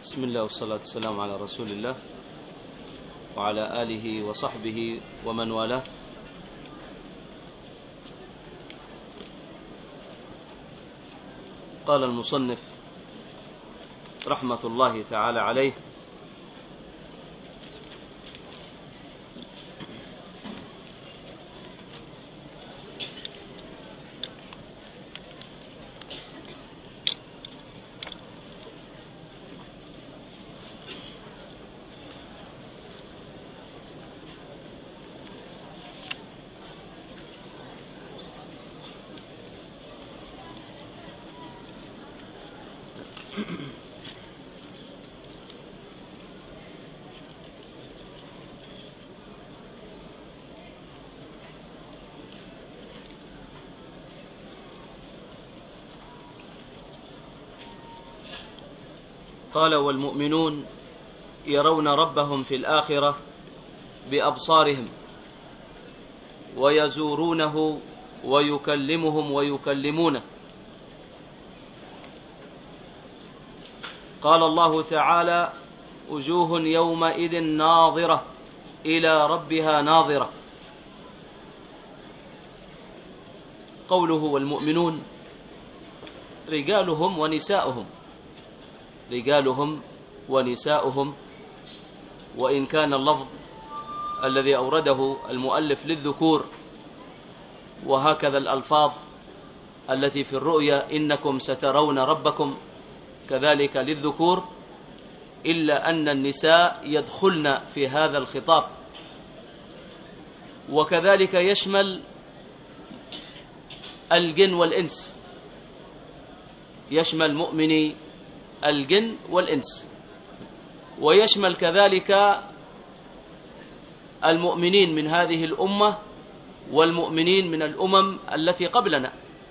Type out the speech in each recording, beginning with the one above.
بسم الله والصلاة والسلام على رسول الله وعلى آله وصحبه ومن والاه. قال المصنف رحمة الله تعالى عليه: قال: والمؤمنون يرون ربهم في الآخرة بأبصارهم ويزورونه ويكلمهم ويكلمونه. قال الله تعالى: وجوه يومئذ ناظرة إلى ربها ناظرة. قوله والمؤمنون رجالهم ونساؤهم، رجالهم ونساؤهم، وإن كان اللفظ الذي أورده المؤلف للذكور، وهكذا الألفاظ التي في الرؤيا إنكم سترون ربكم كذلك للذكور، إلا أن النساء يدخلن في هذا الخطاب، وكذلك يشمل الجن والإنس، يشمل مؤمني الجن والإنس، ويشمل كذلك المؤمنين من هذه الأمة والمؤمنين من الأمم التي قبلنا.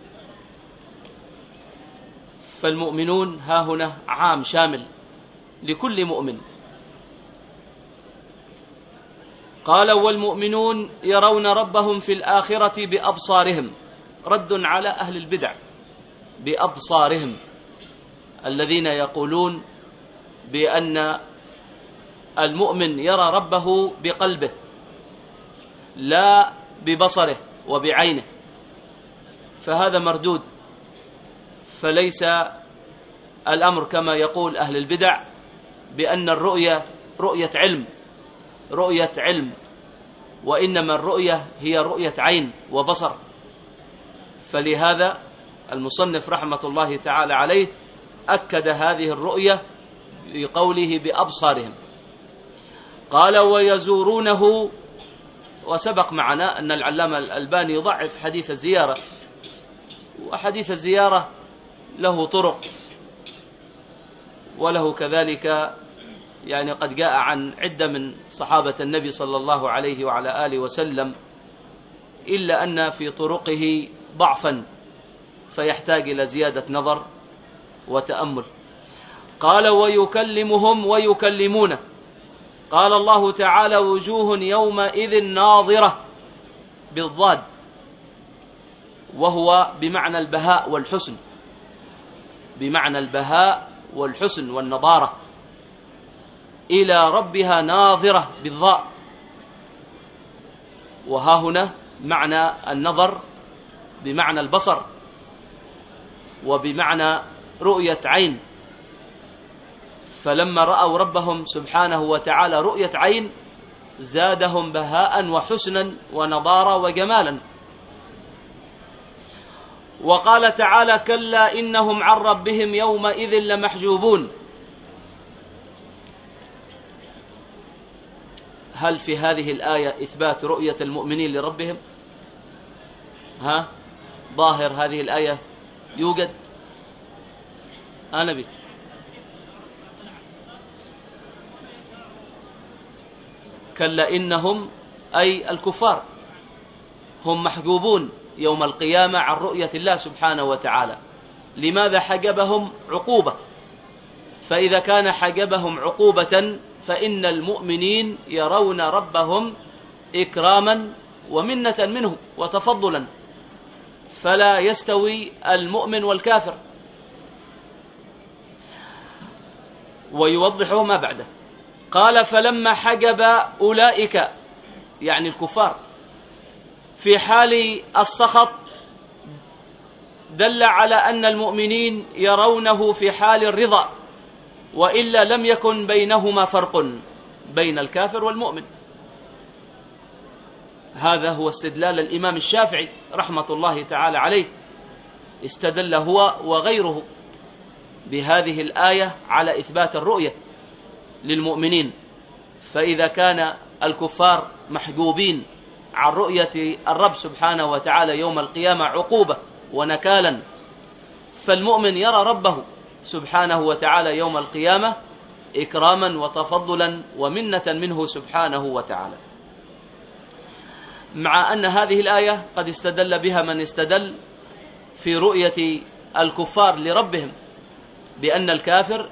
فالمؤمنون ها هنا عام شامل لكل مؤمن. قال: والمؤمنون يرون ربهم في الآخرة بأبصارهم، رد على أهل البدع بأبصارهم الذين يقولون بأن المؤمن يرى ربه بقلبه لا ببصره وبعينه، فهذا مردود. فليس الأمر كما يقول أهل البدع بأن الرؤية رؤية علم، وإنما الرؤية هي رؤية عين وبصر. فلهذا المصنف رحمة الله تعالى عليه أكد هذه الرؤية بقوله بأبصارهم. قال: ويزورونه. وسبق معنا أن العلامة الألباني يضعف حديث الزيارة، وحديث الزيارة له طرق، وله كذلك يعني قد جاء عن عدة من صحابة النبي صلى الله عليه وعلى آله وسلم، إلا أن في طرقه ضعفا فيحتاج إلى زيادة نظر وتأمل. قال: ويكلمهم ويكلمونه. قال الله تعالى: وجوه يومئذ ناظرة بالضاد، وهو بمعنى البهاء والحسن، بمعنى البهاء والحسن والنضارة. إلى ربها ناظرة بالضاء، وها هنا معنى النظر بمعنى البصر وبمعنى رؤية عين. فلما رأوا ربهم سبحانه وتعالى رؤية عين زادهم بهاء وحسنا ونضارة وجمالا. وقال تعالى: كلا إنهم عن ربهم يومئذ لمحجوبون. هل في هذه الآية إثبات رؤية المؤمنين لربهم؟ ظاهر هذه الآية يوجد؟ نبي كلا إنهم أي الكفار هم محجوبون يوم القيامة عن رؤية الله سبحانه وتعالى. لماذا حجبهم؟ عقوبة. فإذا كان حجبهم عقوبة فإن المؤمنين يرون ربهم إكراما ومنة منه وتفضلا، فلا يستوي المؤمن والكافر. ويوضح ما بعده. قال فلما حجب أولئك يعني الكفار في حال السخط دل على أن المؤمنين يرونه في حال الرضا، وإلا لم يكن بينهما فرق بين الكافر والمؤمن. هذا هو استدلال الإمام الشافعي رحمة الله تعالى عليه، استدل هو وغيره بهذه الآية على إثبات الرؤية للمؤمنين. فإذا كان الكفار محجوبين عن رؤية الرب سبحانه وتعالى يوم القيامة عقوبة ونكالا، فالمؤمن يرى ربه سبحانه وتعالى يوم القيامة إكراما وتفضلا ومنة منه سبحانه وتعالى. مع أن هذه الآية قد استدل بها من استدل في رؤية الكفار لربهم بأن الكافر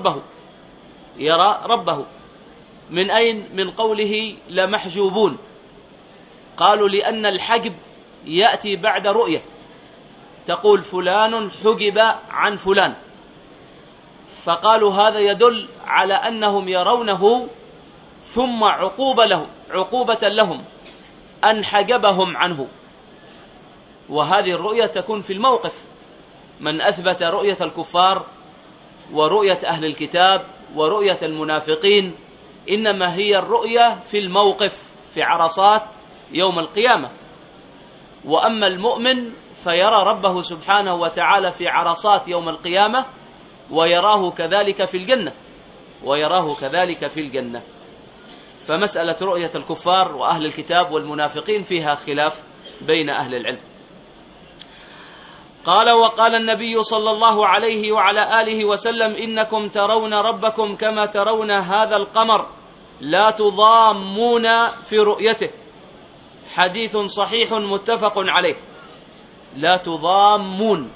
يرى ربه من أين؟ من قوله لمحجوبون. قالوا لأن الحجب يأتي بعد رؤية، تقول فلان حجب عن فلان، فقالوا هذا يدل على أنهم يرونه ثم عقوبة لهم أن حجبهم عنه. وهذه الرؤية تكون في الموقف. من أثبت رؤية الكفار ورؤية أهل الكتاب ورؤية المنافقين إنما هي الرؤية في الموقف في عرصات يوم القيامة. وأما المؤمن فيرى ربه سبحانه وتعالى في عرصات يوم القيامة ويراه كذلك في الجنة. فمسألة رؤية الكفار وأهل الكتاب والمنافقين فيها خلاف بين أهل العلم. قال وقال النبي صلى الله عليه وعلى آله وسلم إنكم ترون ربكم كما ترون هذا القمر لا تضامون في رؤيته. حديث صحيح متفق عليه. لا تضامون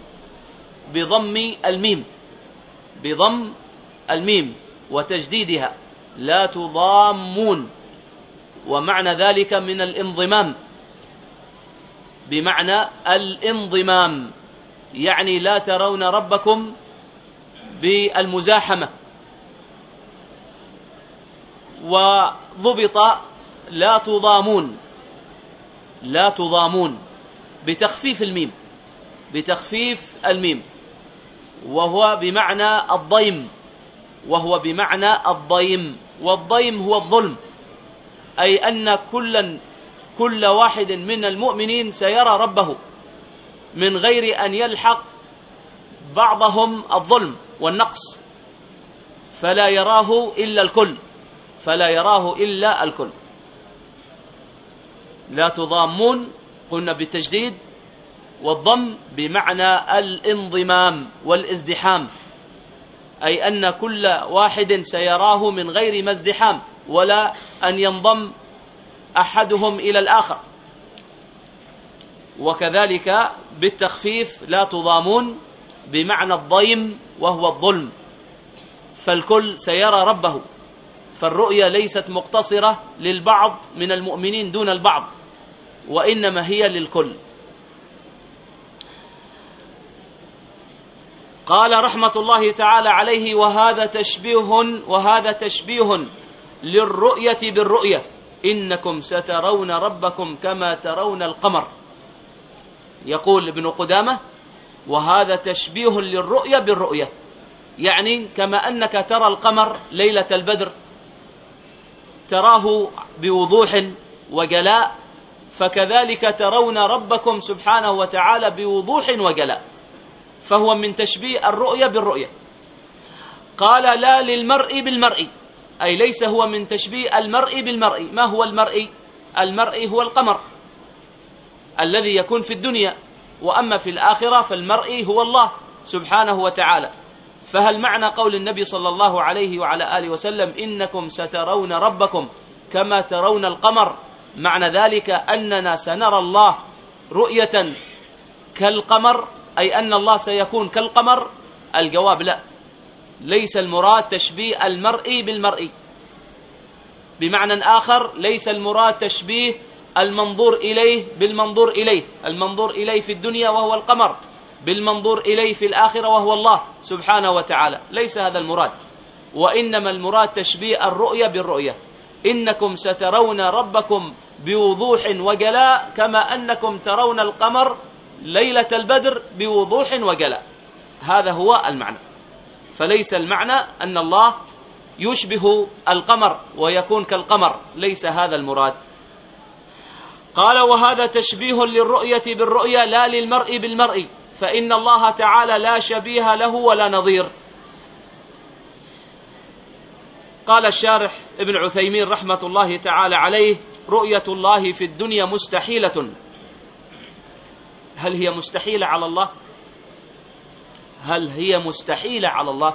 بضم الميم وتجديدها، لا تضامون، ومعنى ذلك من الانضمام، بمعنى الانضمام، يعني لا ترون ربكم بالمزاحمة. وضبط لا تضامون بتخفيف الميم وهو بمعنى الضيم، والضيم هو الظلم، أي أن كل واحد من المؤمنين سيرى ربه من غير أن يلحق بعضهم الظلم والنقص، فلا يراه إلا الكل. لا تضامون قلنا بالتجديد، والضم بمعنى الانضمام والازدحام، أي أن كل واحد سيراه من غير ما ازدحام ولا أن ينضم أحدهم إلى الآخر. وكذلك بالتخفيف لا تضامون بمعنى الضيم وهو الظلم، فالكل سيرى ربه، فالرؤيا ليست مقتصرة للبعض من المؤمنين دون البعض، وإنما هي للكل. قال رحمة الله تعالى عليه وهذا تشبيه للرؤية بالرؤية، إنكم سترون ربكم كما ترون القمر. يقول ابن قدامة وهذا تشبيه للرؤية بالرؤية، يعني كما أنك ترى القمر ليلة البدر تراه بوضوح وجلاء، فكذلك ترون ربكم سبحانه وتعالى بوضوح وجلاء، فهو من تشبيه الرؤية بالرؤية. قال لا للمرء بالمرء، أي ليس هو من تشبيه المرء بالمرء. ما هو المرء؟ المرء هو القمر الذي يكون في الدنيا، وأما في الآخرة فالمرء هو الله سبحانه وتعالى. فهل معنى قول النبي صلى الله عليه وعلى آله وسلم إنكم سترون ربكم كما ترون القمر، معنى ذلك أننا سنرى الله رؤية كالقمر، أي أن الله سيكون كالقمر؟ الجواب لا، ليس المراد تشبيه المرء بالمرء. بمعنى آخر، ليس المراد تشبيه المنظور إليه بالمنظور إليه، المنظور إليه في الدنيا وهو القمر بالمنظور إليه في الآخرة وهو الله سبحانه وتعالى، ليس هذا المراد. وإنما المراد تشبيه الرؤية بالرؤية. إنكم سترون ربكم بوضوح وجلاء كما أنكم ترون القمر ليلة البدر بوضوح وجلاء. هذا هو المعنى. فليس المعنى أن الله يشبه القمر ويكون كالقمر، ليس هذا المراد. قال: وهذا تشبيه للرؤية بالرؤية لا للمرء بالمرء، فإن الله تعالى لا شبيه له ولا نظير. قال الشارح ابن عثيمين رحمة الله تعالى عليه: رؤية الله في الدنيا مستحيلة. هل هي مستحيلة على الله؟ هل هي مستحيلة على الله؟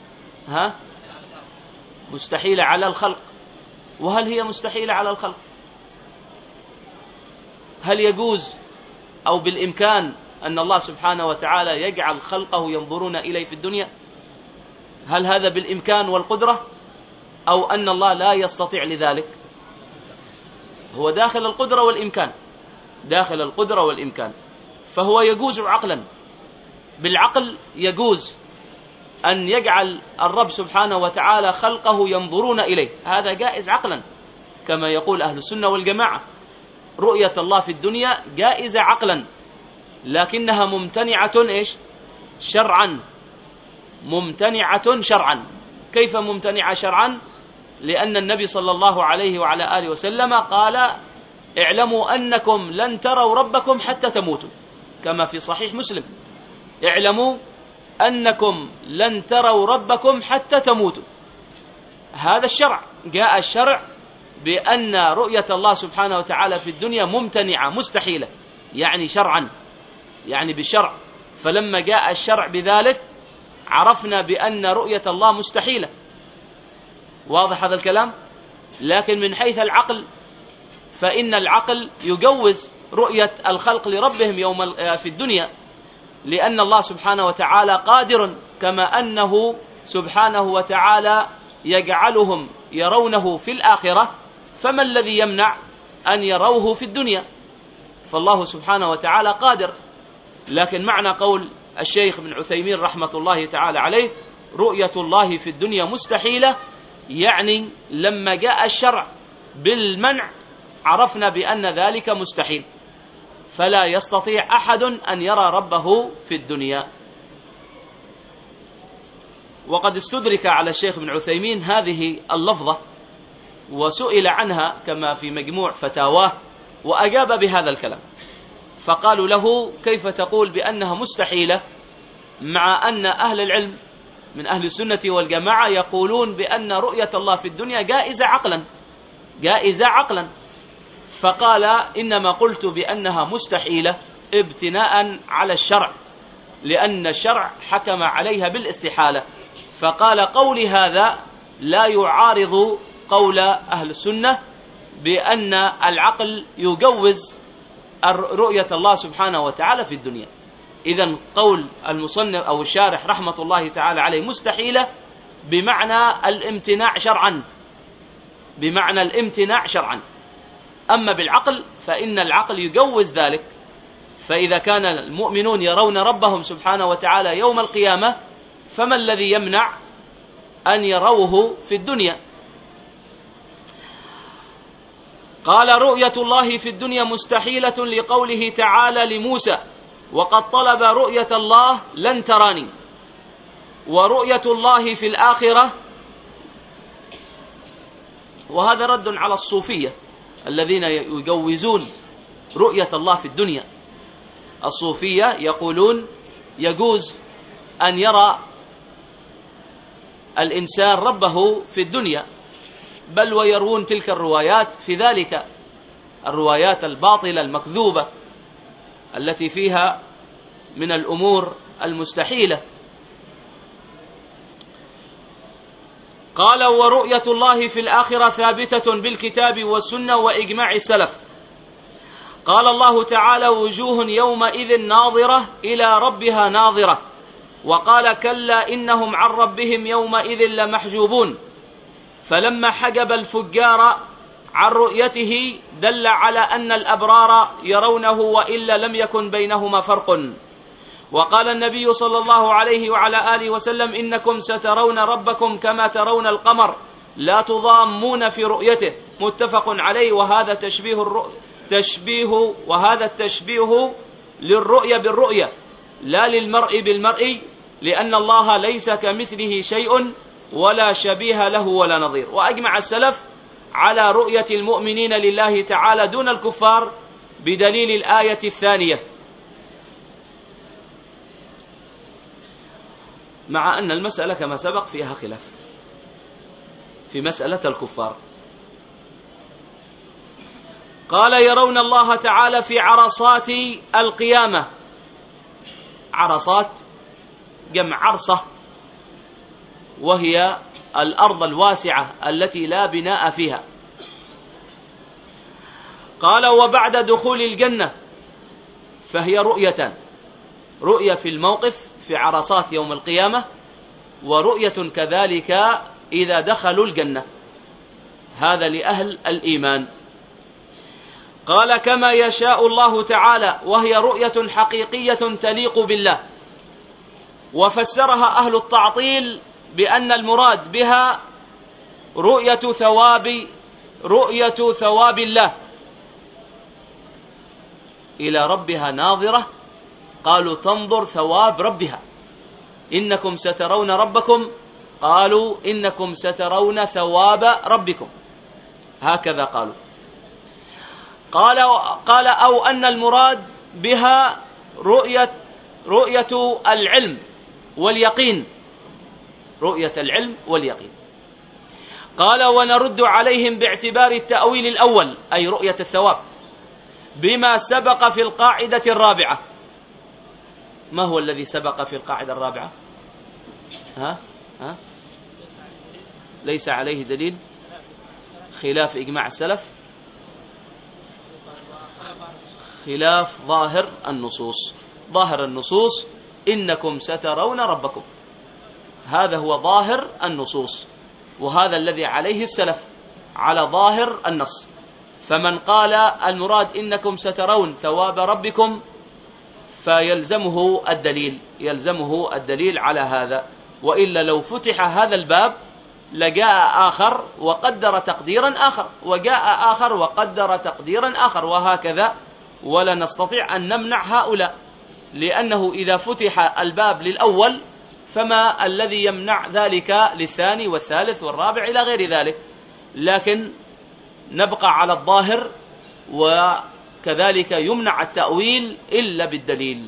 مستحيلة على الخلق. وهل هي مستحيلة على الخلق؟ هل يجوز أو بالإمكان أن الله سبحانه وتعالى يجعل خلقه ينظرون إليه في الدنيا؟ هل هذا بالإمكان والقدرة، أو أن الله لا يستطيع لذلك؟ هو داخل القدرة والإمكان، داخل القدرة والإمكان، فهو يجوز عقلا. بالعقل يجوز أن يجعل الرب سبحانه وتعالى خلقه ينظرون إليه، هذا جائز عقلا، كما يقول أهل السنة والجماعة. رؤية الله في الدنيا جائزة عقلا، لكنها ممتنعة شرعا. ممتنعة شرعا. كيف ممتنعة شرعا؟ لأن النبي صلى الله عليه وعلى آله وسلم قال: اعلموا أنكم لن تروا ربكم حتى تموتوا، كما في صحيح مسلم. اعلموا أنكم لن تروا ربكم حتى تموتوا. هذا الشرع، جاء الشرع بأن رؤية الله سبحانه وتعالى في الدنيا ممتنعة مستحيلة، يعني شرعا، يعني بالشرع. فلما جاء الشرع بذلك عرفنا بأن رؤية الله مستحيلة. واضح هذا الكلام؟ لكن من حيث العقل فإن العقل يجوز رؤية الخلق لربهم في الدنيا، لأن الله سبحانه وتعالى قادر، كما أنه سبحانه وتعالى يجعلهم يرونه في الآخرة، فما الذي يمنع أن يروه في الدنيا؟ فالله سبحانه وتعالى قادر. لكن معنى قول الشيخ ابن عثيمين رحمة الله تعالى عليه: رؤية الله في الدنيا مستحيلة، يعني لما جاء الشرع بالمنع عرفنا بأن ذلك مستحيل، فلا يستطيع أحد أن يرى ربه في الدنيا. وقد استدرك على الشيخ ابن عثيمين هذه اللفظة وسئل عنها كما في مجموع فتاواه، وأجاب بهذا الكلام. فقالوا له: كيف تقول بأنها مستحيلة مع أن أهل العلم من أهل السنة والجماعة يقولون بأن رؤية الله في الدنيا جائزة عقلا، جائزة عقلا. فقال: إنما قلت بأنها مستحيلة ابتناء على الشرع، لأن الشرع حكم عليها بالاستحالة. فقال: قولي هذا لا يعارض قول أهل السنة بأن العقل يجوز رؤية الله سبحانه وتعالى في الدنيا. إذن قول المصنف أو الشارح رحمة الله تعالى عليه مستحيلة بمعنى الامتناع شرعا، بمعنى الامتناع شرعا. أما بالعقل فإن العقل يجوز ذلك. فإذا كان المؤمنون يرون ربهم سبحانه وتعالى يوم القيامة، فما الذي يمنع أن يروه في الدنيا؟ قال: رؤية الله في الدنيا مستحيلة لقوله تعالى لموسى: وقد طلب رؤية الله لن تراني. ورؤية الله في الآخرة، وهذا رد على الصوفية الذين يجوزون رؤية الله في الدنيا. الصوفية يقولون يجوز أن يرى الإنسان ربه في الدنيا، بل ويروون تلك الروايات في ذلك، الروايات الباطلة المكذوبة التي فيها من الأمور المستحيلة. قال: ورؤية الله في الآخرة ثابتة بالكتاب والسنة وإجماع السلف. قال الله تعالى: وجوه يومئذ ناظرة إلى ربها ناظرة. وقال: كلا إنهم عن ربهم يومئذ لمحجوبون. فلما حجب الفجار عن رؤيته دل على أن الأبرار يرونه وإلا لم يكن بينهما فرق. وقال النبي صلى الله عليه وعلى آله وسلم: إنكم سترون ربكم كما ترون القمر لا تضامون في رؤيته، متفق عليه. وهذا التشبيه للرؤية بالرؤية لا للمرء بالمرء، لأن الله ليس كمثله شيء ولا شبيه له ولا نظير. وأجمع السلف على رؤية المؤمنين لله تعالى دون الكفار بدليل الآية الثانية، مع أن المسألة كما سبق فيها خلاف في مسألة الكفار. قال: يرون الله تعالى في عرصات القيامة. عرصات جمع عرصة، وهي الأرض الواسعة التي لا بناء فيها. قال: وبعد دخول الجنة فهي رؤيتان: رؤية في الموقف في عرصات يوم القيامة، ورؤية كذلك إذا دخلوا الجنة، هذا لأهل الإيمان. قال: كما يشاء الله تعالى، وهي رؤية حقيقية تليق بالله. وفسرها أهل التعطيل بأن المراد بها رؤية ثواب الله إلى ربها ناظرة. قالوا: تنظر ثواب ربها. إنكم سترون ربكم، قالوا: إنكم سترون ثواب ربكم، هكذا قالوا. قال: أو أن المراد بها رؤية العلم واليقين، رؤية العلم واليقين. قال: ونرد عليهم باعتبار التأويل الأول، أي رؤية الثواب، بما سبق في القاعدة الرابعة. ما هو الذي سبق في القاعدة الرابعة؟ ليس عليه دليل، خلاف إجماع السلف، خلاف ظاهر النصوص. ظاهر النصوص: إنكم سترون ربكم، هذا هو ظاهر النصوص، وهذا الذي عليه السلف، على ظاهر النص. فمن قال المراد إنكم سترون ثواب ربكم فيلزمه الدليل على هذا. وإلا لو فتح هذا الباب لجاء آخر وقدر تقديرا آخر، وجاء آخر وقدر تقديرا آخر، وهكذا، ولا نستطيع أن نمنع هؤلاء، لأنه إذا فتح الباب للأول فما الذي يمنع ذلك للثاني والثالث والرابع إلى غير ذلك. لكن نبقى على الظاهر، وكذلك يمنع التأويل إلا بالدليل.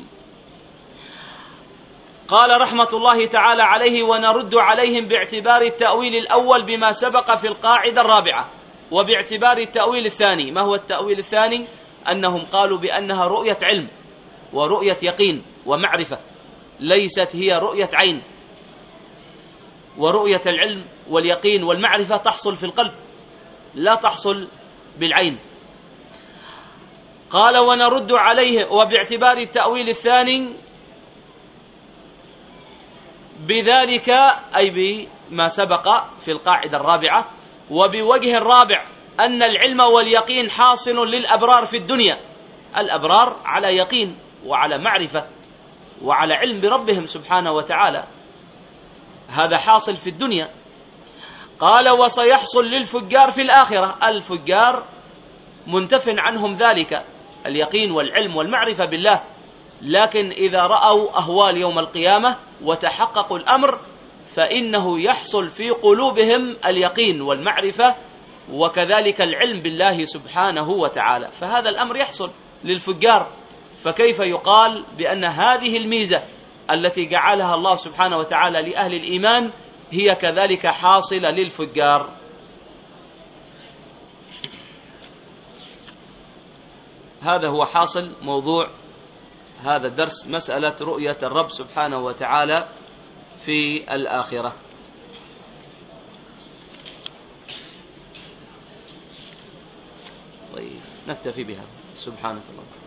قال رحمة الله تعالى عليه: ونرد عليهم باعتبار التأويل الأول بما سبق في القاعدة الرابعة، وباعتبار التأويل الثاني. ما هو التأويل الثاني؟ أنهم قالوا بأنها رؤية علم ورؤية يقين ومعرفة، ليست هي رؤية عين. ورؤية العلم واليقين والمعرفة تحصل في القلب، لا تحصل بالعين. قال: ونرد عليه وباعتبار التأويل الثاني بذلك، أي بما سبق في القاعدة الرابعة. وبوجه الرابع أن العلم واليقين حاصل للأبرار في الدنيا، الأبرار على يقين وعلى معرفة وعلى علم بربهم سبحانه وتعالى، هذا حاصل في الدنيا. قال: وسيحصل للفجار في الآخرة، الفجار منتف عنهم ذلك اليقين والعلم والمعرفة بالله، لكن إذا رأوا أهوال يوم القيامة وتحققوا الأمر فإنه يحصل في قلوبهم اليقين والمعرفة وكذلك العلم بالله سبحانه وتعالى، فهذا الأمر يحصل للفجار. فكيف يقال بأن هذه الميزة التي جعلها الله سبحانه وتعالى لأهل الإيمان هي كذلك حاصلة للفجار؟ هذا هو حاصل موضوع هذا الدرس، مسألة رؤية الرب سبحانه وتعالى في الآخرة. طيب، نكتفي بها. سبحانك اللهم.